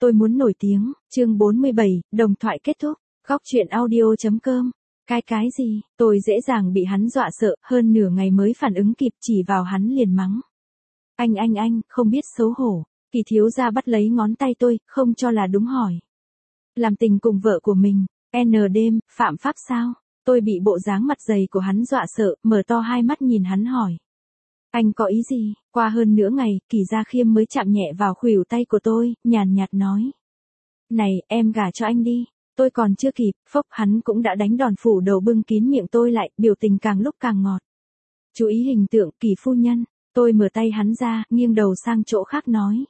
Tôi muốn nổi tiếng, chương 47, đồng thoại kết thúc, góc chuyện audio.com. Cái gì, tôi dễ dàng bị hắn dọa sợ, hơn nửa ngày mới phản ứng kịp, chỉ vào hắn liền mắng. Anh, không biết xấu hổ, Kỳ thiếu gia bắt lấy ngón tay tôi, không cho là đúng hỏi. Làm tình cùng vợ của mình, đêm, phạm pháp sao? Tôi bị bộ dáng mặt dày của hắn dọa sợ, mở to hai mắt nhìn hắn hỏi. Anh có ý gì? Qua hơn nửa ngày, Kỳ Gia Khiêm mới chạm nhẹ vào khuỷu tay của tôi, nhàn nhạt nói. Này, em gả cho anh đi. Tôi còn chưa kịp, phốc hắn cũng đã đánh đòn phủ đầu bưng kín miệng tôi lại, biểu tình càng lúc càng ngọt. Chú ý hình tượng, Kỳ phu nhân. Tôi mở tay hắn ra, nghiêng đầu sang chỗ khác nói.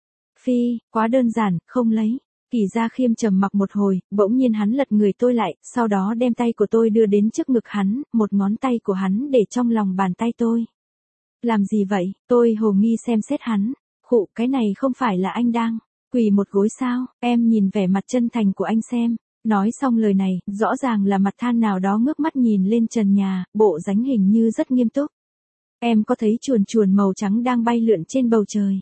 Phi, quá đơn giản, không lấy. Kỳ Gia Khiêm trầm mặc một hồi, bỗng nhiên hắn lật người tôi lại, sau đó đem tay của tôi đưa đến trước ngực hắn, một ngón tay của hắn để trong lòng bàn tay tôi. Làm gì vậy? Tôi hồ nghi xem xét hắn. Khụ, cái này không phải là anh đang quỳ một gối sao? Em nhìn vẻ mặt chân thành của anh xem. Nói xong lời này, rõ ràng là mặt than nào đó ngước mắt nhìn lên trần nhà, bộ dáng hình như rất nghiêm túc. Em có thấy chuồn chuồn màu trắng đang bay lượn trên bầu trời.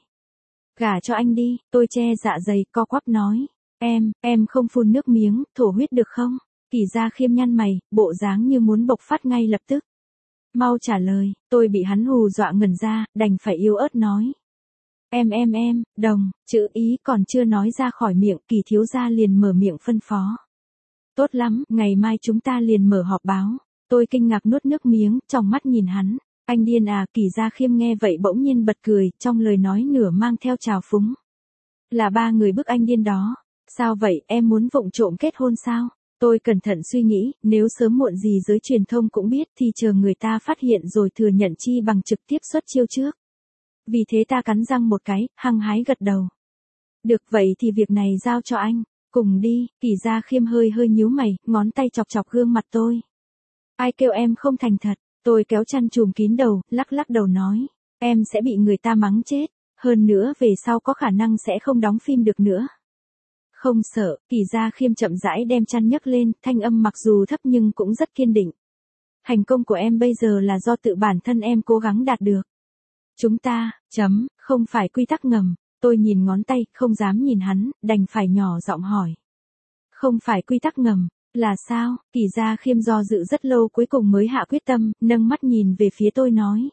Gả cho anh đi, tôi che dạ dày, co quắp nói. Em không phun nước miếng, thổ huyết được không? Kỳ Gia Khiêm nhăn mày, bộ dáng như muốn bộc phát ngay lập tức. Mau trả lời, tôi bị hắn hù dọa ngẩn ra, đành phải yếu ớt nói. Em, đồng, chữ ý còn chưa nói ra khỏi miệng, Kỳ thiếu gia liền mở miệng phân phó. Tốt lắm, ngày mai chúng ta liền mở họp báo. Tôi kinh ngạc nuốt nước miếng, trong mắt nhìn hắn. Anh điên à? Kỳ Gia Khiêm nghe vậy bỗng nhiên bật cười, trong lời nói nửa mang theo trào phúng. Là ba người bức anh điên đó. Sao vậy, em muốn vụng trộm kết hôn sao? Tôi cẩn thận suy nghĩ, nếu sớm muộn gì giới truyền thông cũng biết thì chờ người ta phát hiện rồi thừa nhận chi bằng trực tiếp xuất chiêu trước. Vì thế ta cắn răng một cái, hăng hái gật đầu. Được vậy thì việc này giao cho anh. Cùng đi. Kỳ Gia Khiêm hơi nhíu mày, ngón tay chọc chọc gương mặt tôi. Ai kêu em không thành thật? Tôi kéo chăn trùm kín đầu, lắc đầu nói. Em sẽ bị người ta mắng chết. Hơn nữa về sau có khả năng sẽ không đóng phim được nữa. Không sợ, Kỳ Gia Khiêm chậm rãi đem chăn nhấc lên, thanh âm mặc dù thấp nhưng cũng rất kiên định. Thành công của em bây giờ là do tự bản thân em cố gắng đạt được. Chúng ta, không phải quy tắc ngầm. Tôi nhìn ngón tay, không dám nhìn hắn, đành phải nhỏ giọng hỏi. Không phải quy tắc ngầm, là sao? Kỳ Gia Khiêm do dự rất lâu cuối cùng mới hạ quyết tâm, nâng mắt nhìn về phía tôi nói.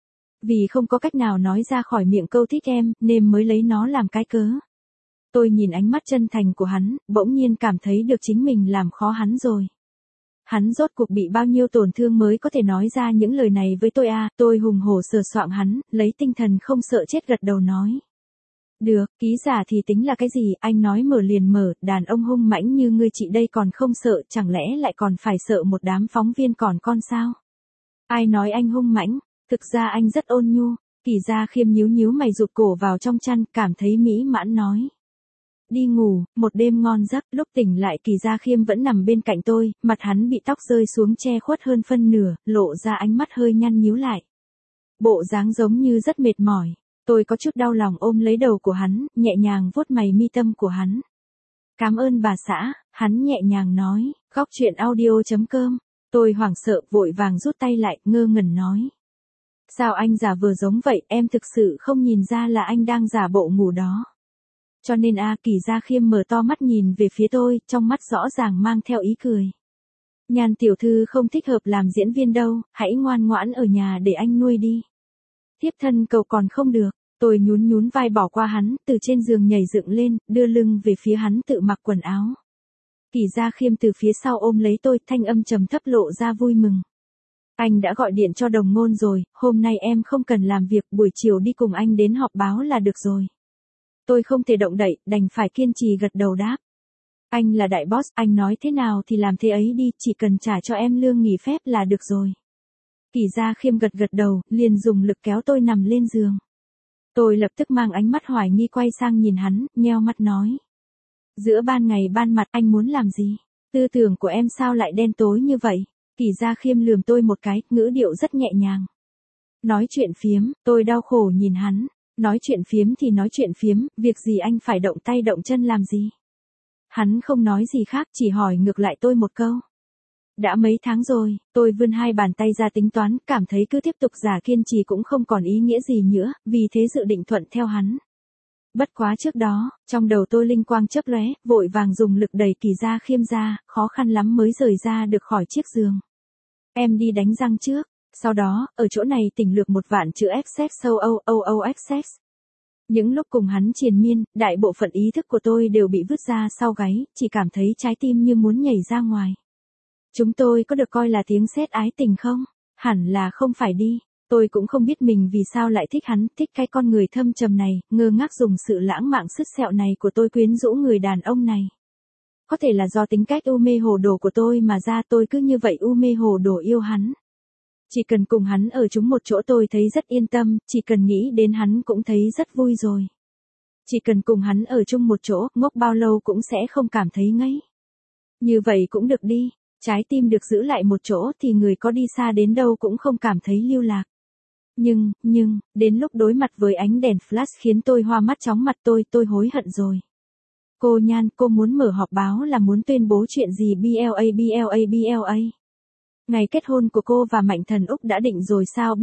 Vì không có cách nào nói ra khỏi miệng câu thích em, nên mới lấy nó làm cái cớ. Tôi nhìn ánh mắt chân thành của hắn, bỗng nhiên cảm thấy được chính mình làm khó hắn rồi. Hắn rốt cuộc bị bao nhiêu tổn thương mới có thể nói ra những lời này với tôi à? Tôi hùng hổ sờ soạng hắn, lấy tinh thần không sợ chết gật đầu nói. Được, ký giả thì tính là cái gì, anh nói mở liền mở, đàn ông hung mãnh như ngươi chị đây còn không sợ, chẳng lẽ lại còn phải sợ một đám phóng viên còn con sao? Ai nói anh hung mãnh, thực ra anh rất ôn nhu. Kỳ Gia Khiêm nhíu mày rụt cổ vào trong chăn, cảm thấy mỹ mãn nói. Đi ngủ, một đêm ngon giấc. Lúc tỉnh lại Kỳ Gia Khiêm vẫn nằm bên cạnh tôi, mặt hắn bị tóc rơi xuống che khuất hơn phân nửa, lộ ra ánh mắt hơi nhăn nhíu lại. Bộ dáng giống như rất mệt mỏi. Tôi có chút đau lòng ôm lấy đầu của hắn, nhẹ nhàng vuốt mày mi tâm của hắn. Cảm ơn bà xã, hắn nhẹ nhàng nói. Góc chuyện audio.com. Tôi hoảng sợ, vội vàng rút tay lại, ngơ ngẩn nói. Sao anh giả vờ giống vậy, em thực sự không nhìn ra là anh đang giả bộ ngủ đó. Cho nên Kỳ Gia Khiêm mở to mắt nhìn về phía tôi, trong mắt rõ ràng mang theo ý cười. Nhan tiểu thư không thích hợp làm diễn viên đâu, hãy ngoan ngoãn ở nhà để anh nuôi đi. Tiếp thân cầu còn không được. Tôi nhún vai bỏ qua hắn, từ trên giường nhảy dựng lên, đưa lưng về phía hắn tự mặc quần áo. Kỳ Gia Khiêm từ phía sau ôm lấy tôi, thanh âm trầm thấp lộ ra vui mừng. Anh đã gọi điện cho đồng ngôn rồi, hôm nay em không cần làm việc, buổi chiều đi cùng anh đến họp báo là được rồi. Tôi không thể động đậy, đành phải kiên trì gật đầu đáp. Anh là đại boss, anh nói thế nào thì làm thế ấy đi, chỉ cần trả cho em lương nghỉ phép là được rồi. Kỳ Gia Khiêm gật đầu, liền dùng lực kéo tôi nằm lên giường. Tôi lập tức mang ánh mắt hoài nghi quay sang nhìn hắn, nheo mắt nói. Giữa ban ngày ban mặt anh muốn làm gì? Tư tưởng của em sao lại đen tối như vậy? Kỳ Gia Khiêm lườm tôi một cái, ngữ điệu rất nhẹ nhàng. Nói chuyện phiếm, tôi đau khổ nhìn hắn. Nói chuyện phiếm thì nói chuyện phiếm, việc gì anh phải động tay động chân làm gì? Hắn không nói gì khác, chỉ hỏi ngược lại tôi một câu. Đã mấy tháng rồi, tôi vươn hai bàn tay ra tính toán, cảm thấy cứ tiếp tục giả kiên trì cũng không còn ý nghĩa gì nữa, vì thế dự định thuận theo hắn. Bất quá trước đó, trong đầu tôi linh quang chớp lóe, vội vàng dùng lực đẩy Kỳ Gia Khiêm ra, khó khăn lắm mới rời ra được khỏi chiếc giường. Em đi đánh răng trước, sau đó, ở chỗ này tỉnh lược một vạn chữ XX XX. Những lúc cùng hắn triền miên, đại bộ phận ý thức của tôi đều bị vứt ra sau gáy, chỉ cảm thấy trái tim như muốn nhảy ra ngoài. Chúng tôi có được coi là tiếng sét ái tình không? Hẳn là không phải đi. Tôi cũng không biết mình vì sao lại thích hắn, thích cái con người thâm trầm này, ngơ ngác dùng sự lãng mạn sứt sẹo này của tôi quyến rũ người đàn ông này. Có thể là do tính cách u mê hồ đồ của tôi mà ra tôi cứ như vậy u mê hồ đồ yêu hắn. Chỉ cần cùng hắn ở chung một chỗ tôi thấy rất yên tâm, chỉ cần nghĩ đến hắn cũng thấy rất vui rồi. Chỉ cần cùng hắn ở chung một chỗ, ngốc bao lâu cũng sẽ không cảm thấy ngấy. Như vậy cũng được đi, trái tim được giữ lại một chỗ thì người có đi xa đến đâu cũng không cảm thấy lưu lạc. Nhưng, đến lúc đối mặt với ánh đèn flash khiến tôi hoa mắt chóng mặt tôi hối hận rồi. Cô Nhan, cô muốn mở họp báo là muốn tuyên bố chuyện gì BLA. Ngày kết hôn của cô và Mạnh Thần Úc đã định rồi sao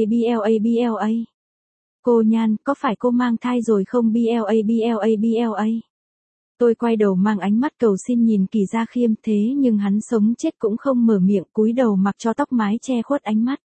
BLA. Cô Nhan, có phải cô mang thai rồi không BLA. Tôi quay đầu mang ánh mắt cầu xin nhìn Kỳ Gia Khiêm thế nhưng hắn sống chết cũng không mở miệng cúi đầu mặc cho tóc mái che khuất ánh mắt.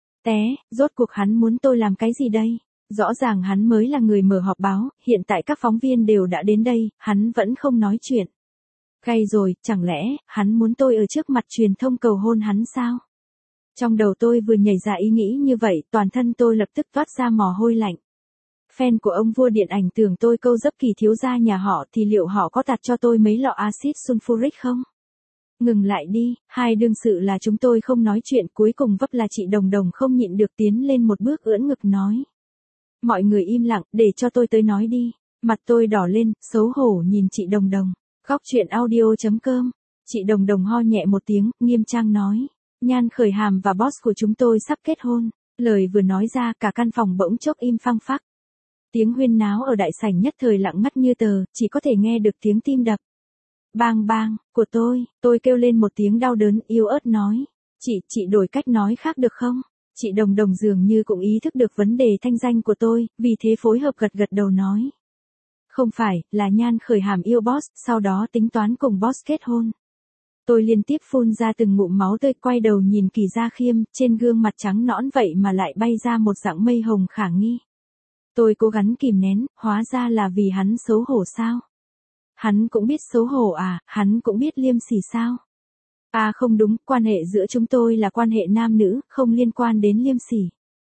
Rốt cuộc hắn muốn tôi làm cái gì đây? Rõ ràng hắn mới là người mở họp báo, hiện tại các phóng viên đều đã đến đây, hắn vẫn không nói chuyện. Gay rồi, chẳng lẽ, hắn muốn tôi ở trước mặt truyền thông cầu hôn hắn sao? Trong đầu tôi vừa nhảy ra ý nghĩ như vậy, toàn thân tôi lập tức toát ra mồ hôi lạnh. Fan của ông vua điện ảnh tưởng tôi câu dấp Kỳ thiếu gia nhà họ thì liệu họ có tạt cho tôi mấy lọ axit sulfuric không? Ngừng lại đi, hai đương sự là chúng tôi không nói chuyện cuối cùng vấp là chị Đồng Đồng không nhịn được tiến lên một bước ưỡn ngực nói. Mọi người im lặng, để cho tôi tới nói đi. Mặt tôi đỏ lên, xấu hổ nhìn chị Đồng Đồng. Góc chuyện audio.com. Chị Đồng Đồng ho nhẹ một tiếng, nghiêm trang nói. Nhan Khởi Hàm và boss của chúng tôi sắp kết hôn. Lời vừa nói ra cả căn phòng bỗng chốc im phăng phắc. Tiếng huyên náo ở đại sảnh nhất thời lặng ngắt như tờ, chỉ có thể nghe được tiếng tim đập. Bang bang, của tôi kêu lên một tiếng đau đớn, yếu ớt nói. Chị đổi cách nói khác được không? Chị Đồng Đồng dường như cũng ý thức được vấn đề thanh danh của tôi, vì thế phối hợp gật gật đầu nói. Không phải, là Nhan Khởi Hàm yêu boss, sau đó tính toán cùng boss kết hôn. Tôi liên tiếp phun ra từng ngụm máu tươi quay đầu nhìn Kỳ Gia Khiêm, trên gương mặt trắng nõn vậy mà lại bay ra một dạng mây hồng khả nghi. Tôi cố gắng kìm nén, hóa ra là vì hắn xấu hổ sao? Hắn cũng biết xấu hổ à, hắn cũng biết liêm sỉ sao? À không đúng, quan hệ giữa chúng tôi là quan hệ nam nữ, không liên quan đến liêm sỉ.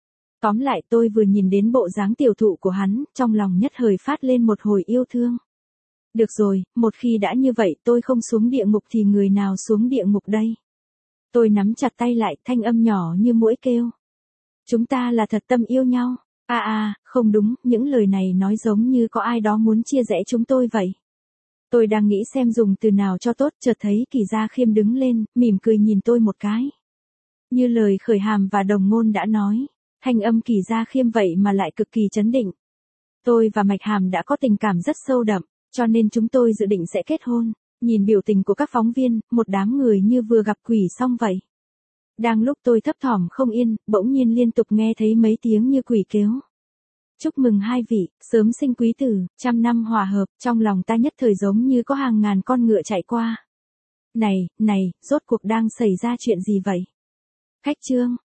Tóm lại tôi vừa nhìn đến bộ dáng tiểu thụ của hắn, trong lòng nhất thời phát lên một hồi yêu thương. Được rồi, một khi đã như vậy tôi không xuống địa ngục thì người nào xuống địa ngục đây? Tôi nắm chặt tay lại, thanh âm nhỏ như muỗi kêu. Chúng ta là thật tâm yêu nhau. Không đúng, những lời này nói giống như có ai đó muốn chia rẽ chúng tôi vậy. Tôi đang nghĩ xem dùng từ nào cho tốt, chợt thấy Kỳ Gia Khiêm đứng lên, mỉm cười nhìn tôi một cái. Như lời Khởi Hàm và Đồng Ngôn đã nói, thanh âm Kỳ Gia Khiêm vậy mà lại cực kỳ trấn định. Tôi và Mạch Hàm đã có tình cảm rất sâu đậm, cho nên chúng tôi dự định sẽ kết hôn. Nhìn biểu tình của các phóng viên, một đám người như vừa gặp quỷ xong vậy. Đang lúc tôi thấp thỏm không yên, bỗng nhiên liên tục nghe thấy mấy tiếng như quỷ kêu. Chúc mừng hai vị, sớm sinh quý tử, 100 năm hòa hợp, trong lòng ta nhất thời giống như có hàng ngàn con ngựa chạy qua. Này, rốt cuộc đang xảy ra chuyện gì vậy? Khách trương,